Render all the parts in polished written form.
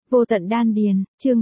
Vô tận đan điền, chương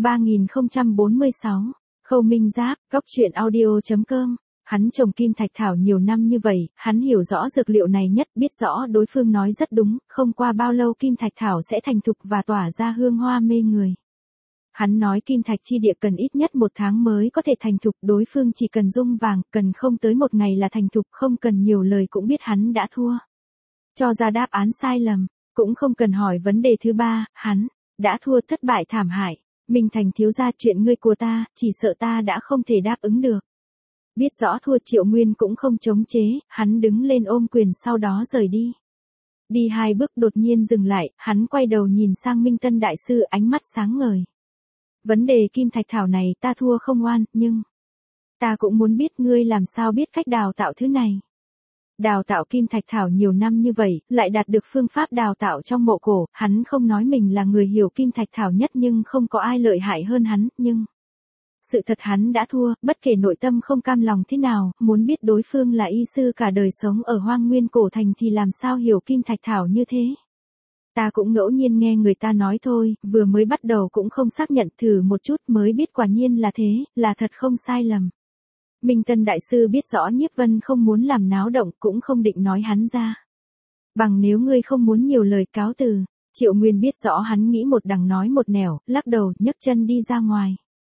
3046, Khâu Minh Giáp, góc truyện audio.com. Hắn trồng kim thạch thảo nhiều năm như vậy, hắn hiểu rõ dược liệu này nhất, biết rõ đối phương nói rất đúng, không qua bao lâu kim thạch thảo sẽ thành thục và tỏa ra hương hoa mê người. Hắn nói kim thạch chi địa cần ít nhất 1 tháng mới có thể thành thục, đối phương chỉ cần dung vàng, cần không tới 1 ngày là thành thục, không cần nhiều lời cũng biết hắn đã thua. Cho ra đáp án sai lầm, cũng không cần hỏi vấn đề thứ ba, hắn đã thua, thất bại thảm hại. Minh Thành thiếu gia, chuyện ngươi của ta, chỉ sợ ta đã không thể đáp ứng được. Biết rõ thua, Triệu Nguyên cũng không chống chế, hắn đứng lên ôm quyền sau đó rời đi. Đi 2 bước đột nhiên dừng lại, hắn quay đầu nhìn sang Minh Tân đại sư, ánh mắt sáng ngời. Vấn đề kim thạch thảo này ta thua không oan, nhưng ta cũng muốn biết ngươi làm sao biết cách đào tạo thứ này. Đào tạo kim thạch thảo nhiều năm như vậy, lại đạt được phương pháp đào tạo trong mộ cổ, hắn không nói mình là người hiểu kim thạch thảo nhất nhưng không có ai lợi hại hơn hắn, nhưng sự thật hắn đã thua, bất kể nội tâm không cam lòng thế nào, muốn biết đối phương là y sư cả đời sống ở Hoang Nguyên cổ thành thì làm sao hiểu kim thạch thảo như thế. Ta cũng ngẫu nhiên nghe người ta nói thôi, vừa mới bắt đầu cũng không xác nhận, thử một chút mới biết quả nhiên là thế, là thật không sai lầm. Minh Tân đại sư biết rõ Nhiếp Vân không muốn làm náo động, cũng không định nói hắn ra. Bằng nếu ngươi không muốn nhiều lời, cáo từ. Triệu Nguyên biết rõ hắn nghĩ một đằng nói một nẻo, lắc đầu, nhấc chân đi ra ngoài.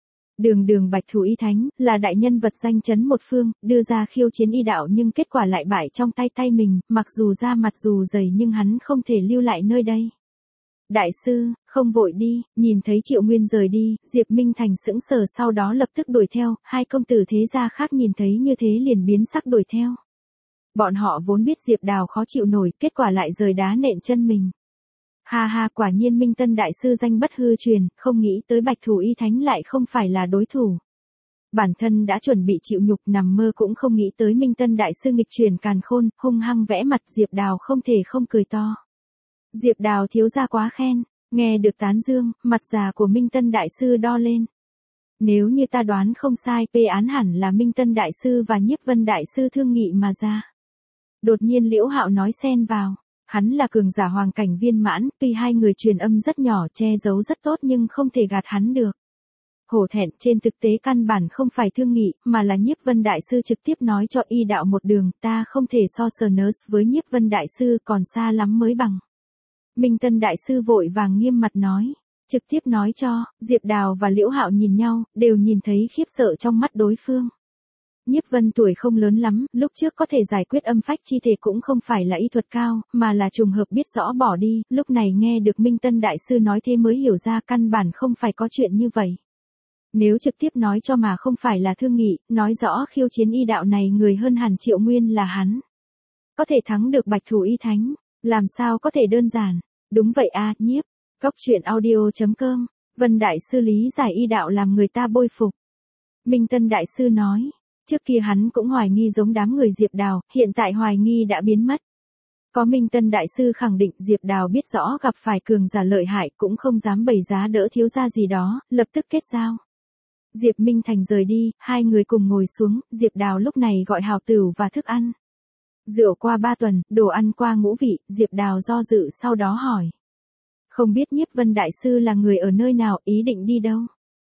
Đường Bạch Thủ Y Thánh, là đại nhân vật danh chấn một phương, đưa ra khiêu chiến y đạo nhưng kết quả lại bại trong tay mình, mặc dù da mặt dù dày nhưng hắn không thể lưu lại nơi đây. Đại sư, không vội đi, nhìn thấy Triệu Nguyên rời đi, Diệp Minh Thành sững sờ sau đó lập tức đuổi theo, 2 công tử thế gia khác nhìn thấy như thế liền biến sắc đuổi theo. Bọn họ vốn biết Diệp Đào khó chịu nổi, kết quả lại rời đá nện chân mình. Ha ha, quả nhiên Minh Tân đại sư danh bất hư truyền, không nghĩ tới Bạch Thủ Y Thánh lại không phải là đối thủ. Bản thân đã chuẩn bị chịu nhục, nằm mơ cũng không nghĩ tới Minh Tân đại sư nghịch truyền càn khôn, hung hăng vẽ mặt. Diệp Đào không thể không cười to. Diệp Đào thiếu gia quá khen, nghe được tán dương, mặt già của Minh Tân đại sư đo lên. Nếu như ta đoán không sai, phê án hẳn là Minh Tân đại sư và Nhiếp Vân đại sư thương nghị mà ra. Đột nhiên Liễu Hạo nói xen vào, hắn là cường giả hoàng cảnh viên mãn, tuy 2 người truyền âm rất nhỏ, che giấu rất tốt nhưng không thể gạt hắn được. Hổ thẹn, trên thực tế căn bản không phải thương nghị, mà là Nhiếp Vân đại sư trực tiếp nói cho y đạo một đường, ta không thể so sờ nớt với Nhiếp Vân đại sư, còn xa lắm mới bằng. Minh Tân đại sư vội vàng nghiêm mặt nói, trực tiếp nói cho. Diệp Đào và Liễu Hạo nhìn nhau, đều nhìn thấy khiếp sợ trong mắt đối phương. Nhiếp Vân tuổi không lớn lắm, lúc trước có thể giải quyết âm phách chi thể cũng không phải là y thuật cao, mà là trùng hợp biết rõ bỏ đi, lúc này nghe được Minh Tân đại sư nói thế mới hiểu ra căn bản không phải có chuyện như vậy. Nếu trực tiếp nói cho mà không phải là thương nghị, nói rõ khiêu chiến y đạo này người hơn hẳn Triệu Nguyên là hắn. Có thể thắng được Bạch Thủ Y Thánh, làm sao có thể đơn giản. Đúng vậy a, Nhiếp. Góc truyện audio.com. Vân đại sư lý giải y đạo làm người ta bội phục. Minh Tân đại sư nói, trước kia hắn cũng hoài nghi giống đám người Diệp Đào, hiện tại hoài nghi đã biến mất. Có Minh Tân đại sư khẳng định, Diệp Đào biết rõ gặp phải cường giả lợi hại cũng không dám bày giá đỡ thiếu gia gì đó, lập tức kết giao. Diệp Minh Thành rời đi, 2 người cùng ngồi xuống, Diệp Đào lúc này gọi hào tửu và thức ăn. Rượu qua 3 tuần, đồ ăn qua ngũ vị, Diệp Đào do dự sau đó hỏi. Không biết Nhiếp Vân đại sư là người ở nơi nào, ý định đi đâu?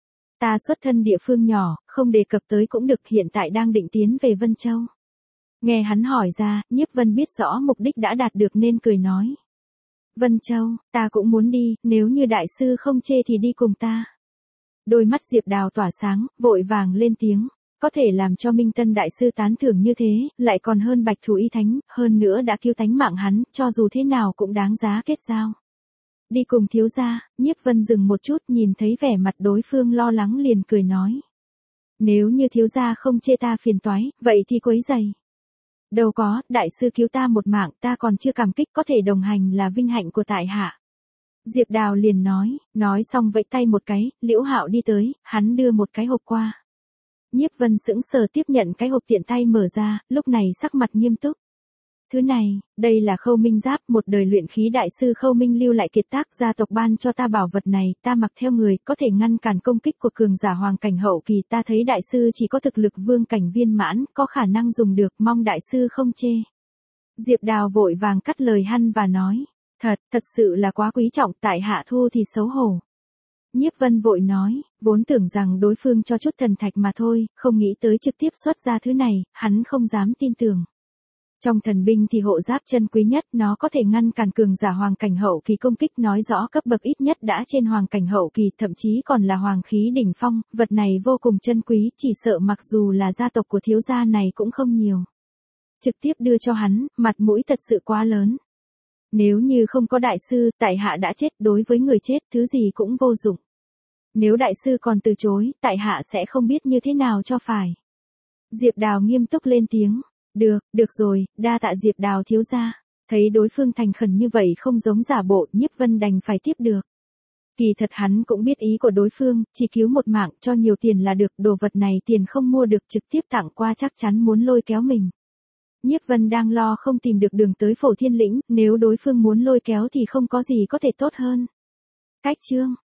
Ta xuất thân địa phương nhỏ, không đề cập tới cũng được, hiện tại đang định tiến về Vân Châu. Nghe hắn hỏi ra, Nhiếp Vân biết rõ mục đích đã đạt được nên cười nói. Vân Châu, ta cũng muốn đi, nếu như đại sư không chê thì đi cùng ta. Đôi mắt Diệp Đào tỏa sáng, vội vàng lên tiếng. Có thể làm cho Minh Tân đại sư tán thưởng như thế, lại còn hơn Bạch Thủ Y Thánh, hơn nữa đã cứu tánh mạng hắn, cho dù thế nào cũng đáng giá kết giao. Đi cùng thiếu gia. Nhiếp Vân dừng một chút, nhìn thấy vẻ mặt đối phương lo lắng liền cười nói. Nếu như thiếu gia không chê ta phiền toái, vậy thì quấy rầy. Đâu có, đại sư cứu ta một mạng, ta còn chưa cảm kích, có thể đồng hành là vinh hạnh của tại hạ. Diệp Đào liền nói xong vẫy tay một cái, Liễu Hạo đi tới, hắn đưa một cái hộp qua. Nhiếp Vân sững sờ tiếp nhận cái hộp, tiện tay mở ra, lúc này sắc mặt nghiêm túc. Thứ này, đây là Khâu Minh Giáp, một đời luyện khí đại sư Khâu Minh lưu lại kiệt tác, gia tộc ban cho ta bảo vật này, ta mặc theo người, có thể ngăn cản công kích của cường giả hoàng cảnh hậu kỳ, ta thấy đại sư chỉ có thực lực vương cảnh viên mãn, có khả năng dùng được, mong đại sư không chê. Diệp Đào vội vàng cắt lời hắn và nói, thật sự là quá quý trọng, tại hạ thu thì xấu hổ. Nhiếp Vân vội nói, vốn tưởng rằng đối phương cho chút thần thạch mà thôi, không nghĩ tới trực tiếp xuất ra thứ này, hắn không dám tin tưởng. Trong thần binh thì hộ giáp chân quý nhất, nó có thể ngăn cản cường giả hoàng cảnh hậu kỳ công kích, nói rõ cấp bậc ít nhất đã trên hoàng cảnh hậu kỳ, thậm chí còn là hoàng khí đỉnh phong, vật này vô cùng chân quý, chỉ sợ mặc dù là gia tộc của thiếu gia này cũng không nhiều. Trực tiếp đưa cho hắn, mặt mũi thật sự quá lớn. Nếu như không có đại sư, tại hạ đã chết, đối với người chết, thứ gì cũng vô dụng. Nếu đại sư còn từ chối, tại hạ sẽ không biết như thế nào cho phải. Diệp Đào nghiêm túc lên tiếng. Được rồi, đa tạ Diệp Đào thiếu gia. Thấy đối phương thành khẩn như vậy không giống giả bộ, Nhiếp Vân đành phải tiếp được. Kỳ thật hắn cũng biết ý của đối phương, chỉ cứu một mạng, cho nhiều tiền là được, đồ vật này tiền không mua được, trực tiếp tặng qua chắc chắn muốn lôi kéo mình. Nhiếp Vân đang lo không tìm được đường tới Phổ Thiên Lĩnh, nếu đối phương muốn lôi kéo thì không có gì có thể tốt hơn. Cách chương